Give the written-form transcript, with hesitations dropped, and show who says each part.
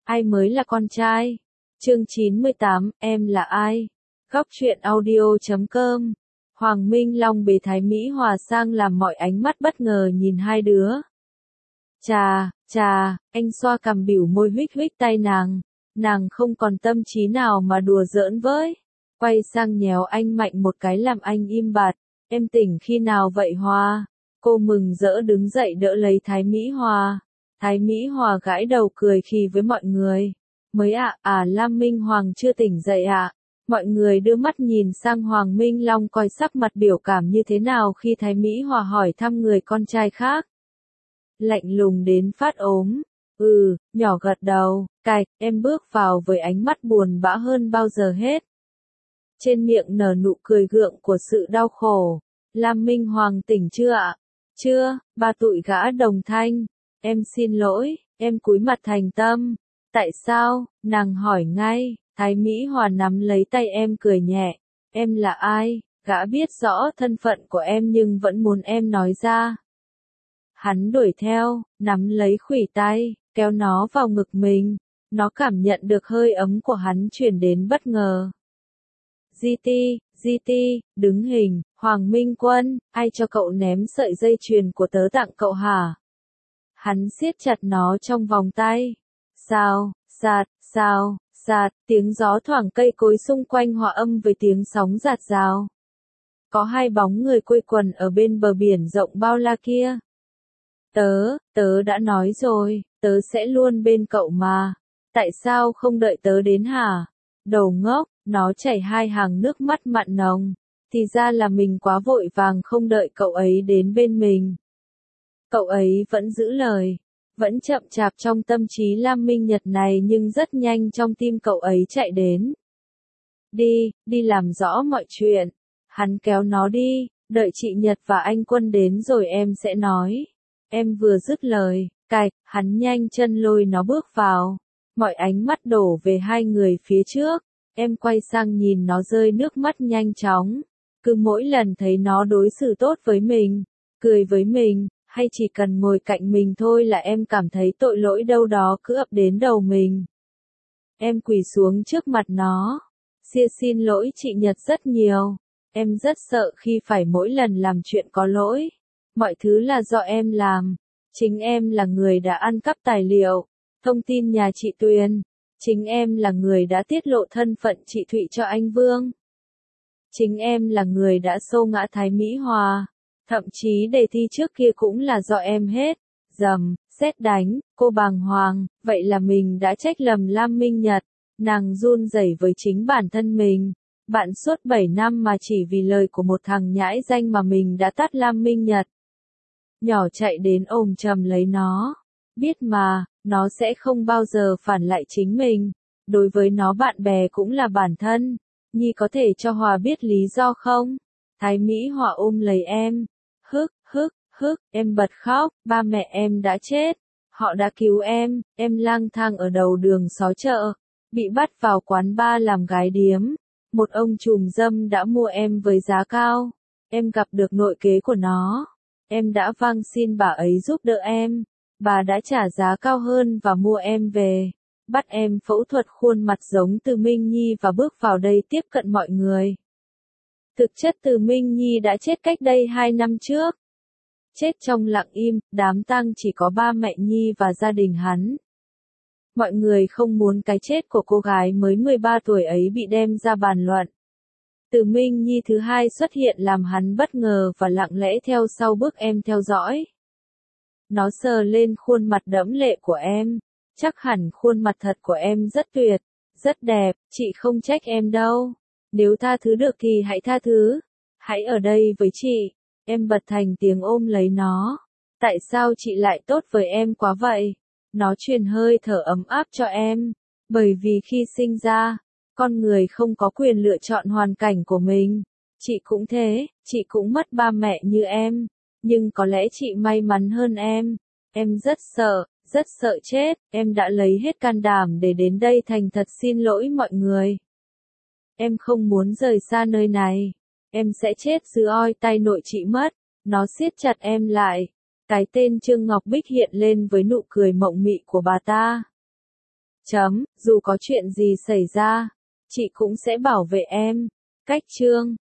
Speaker 1: Ai mới là con trai? Chương 98, em là ai? Góc truyện audio.com. Hoàng Minh Long bế Thái Mỹ Hòa sang làm mọi ánh mắt bất ngờ nhìn hai đứa. Chà, anh xoa cằm bỉu môi huých huých tay nàng không còn tâm trí nào mà đùa giỡn với. Quay sang nhéo anh mạnh một cái làm anh im bặt. Em tỉnh khi nào vậy Hòa? Cô mừng rỡ đứng dậy đỡ lấy Thái Mỹ Hòa. Thái Mỹ Hòa gãi đầu cười khì với mọi người. Mới Lam Minh Hoàng chưa tỉnh dậy ạ. Mọi người đưa mắt nhìn sang Hoàng Minh Long coi sắc mặt biểu cảm như thế nào khi Thái Mỹ Hòa hỏi thăm người con trai khác. Lạnh lùng đến phát ốm. Nhỏ gật đầu, em bước vào với ánh mắt buồn bã hơn bao giờ hết. Trên miệng nở nụ cười gượng của sự đau khổ. Lam Minh Hoàng tỉnh chưa ạ? Chưa, ba tụi gã đồng thanh. Em xin lỗi, em cúi mặt thành tâm. Tại sao? Nàng hỏi ngay. Thái Mỹ Hòa nắm lấy tay em cười nhẹ. Em là ai? Gã biết rõ thân phận của em nhưng vẫn muốn em nói ra. Hắn đuổi theo, nắm lấy khuỷu tay, kéo nó vào ngực mình. Nó cảm nhận được hơi ấm của hắn truyền đến bất ngờ. GT, đứng hình, Hoàng Minh Quân, ai cho cậu ném sợi dây chuyền của tớ tặng cậu hả? Hắn siết chặt nó trong vòng tay. Sạt, tiếng gió thoảng cây cối xung quanh hòa âm với tiếng sóng rạt rào. Có hai bóng người quây quần ở bên bờ biển rộng bao la kia. Tớ đã nói rồi, tớ sẽ luôn bên cậu mà. Tại sao không đợi tớ đến hả? Đầu ngốc, nó chảy hai hàng nước mắt mặn nồng. Thì ra là mình quá vội vàng không đợi cậu ấy đến bên mình. Cậu ấy vẫn giữ lời. Vẫn chậm chạp trong tâm trí Lam Minh Nhật này nhưng rất nhanh trong tim cậu ấy chạy đến. Đi làm rõ mọi chuyện. Hắn kéo nó đi, đợi chị Nhật và anh Quân đến rồi em sẽ nói. Em vừa dứt lời, hắn nhanh chân lôi nó bước vào. Mọi ánh mắt đổ về hai người phía trước. Em quay sang nhìn nó rơi nước mắt nhanh chóng. Cứ mỗi lần thấy nó đối xử tốt với mình, cười với mình, hay chỉ cần ngồi cạnh mình thôi là em cảm thấy tội lỗi đâu đó cứ ập đến đầu mình. Em quỳ xuống trước mặt nó. Xin lỗi chị Nhật rất nhiều. Em rất sợ khi phải mỗi lần làm chuyện có lỗi. Mọi thứ là do em làm. Chính em là người đã ăn cắp tài liệu, thông tin nhà chị Tuyền. Chính em là người đã tiết lộ thân phận chị Thụy cho anh Vương. Chính em là người đã xô ngã Thái Mỹ Hòa. Thậm chí đề thi trước kia cũng là do em hết. Sét đánh, cô bàng hoàng, vậy là mình đã trách lầm Lam Minh Nhật. Nàng run rẩy với chính bản thân mình. Bạn suốt 7 năm mà chỉ vì lời của một thằng nhãi danh mà mình đã tát Lam Minh Nhật. Nhỏ chạy đến ôm chầm lấy nó. Biết mà, nó sẽ không bao giờ phản lại chính mình. Đối với nó bạn bè cũng là bản thân. Nhi có thể cho Hòa biết lý do không? Thái Mỹ Hòa ôm lấy em. Em bật khóc, ba mẹ em đã chết. Họ đã cứu em lang thang ở đầu đường xó chợ. Bị bắt vào quán bar làm gái điếm. Một ông trùm dâm đã mua em với giá cao. Em gặp được nội kế của nó. Em đã van xin bà ấy giúp đỡ em. Bà đã trả giá cao hơn và mua em về. Bắt em phẫu thuật khuôn mặt giống Từ Minh Nhi và bước vào đây tiếp cận mọi người. Thực chất Từ Minh Nhi đã chết cách đây 2 năm trước. Chết trong lặng im, đám tang chỉ có ba mẹ Nhi và gia đình hắn. Mọi người không muốn cái chết của cô gái mới 13 tuổi ấy bị đem ra bàn luận. Từ Minh Nhi thứ hai xuất hiện làm hắn bất ngờ và lặng lẽ theo sau bước em theo dõi. Nó sờ lên khuôn mặt đẫm lệ của em. Chắc hẳn khuôn mặt thật của em rất tuyệt, rất đẹp, chị không trách em đâu. Nếu tha thứ được thì hãy tha thứ. Hãy ở đây với chị. Em bật thành tiếng ôm lấy nó. Tại sao chị lại tốt với em quá vậy? Nó truyền hơi thở ấm áp cho em. Bởi vì khi sinh ra, con người không có quyền lựa chọn hoàn cảnh của mình. Chị cũng thế, chị cũng mất ba mẹ như em. Nhưng có lẽ chị may mắn hơn em. Em rất sợ chết. Em đã lấy hết can đảm để đến đây thành thật xin lỗi mọi người. Em không muốn rời xa nơi này. Em sẽ chết dưới oi tay nội chị mất. Nó siết chặt em lại. Cái tên Trương Ngọc Bích hiện lên với nụ cười mộng mị của bà ta. Dù có chuyện gì xảy ra, chị cũng sẽ bảo vệ em. Cách chương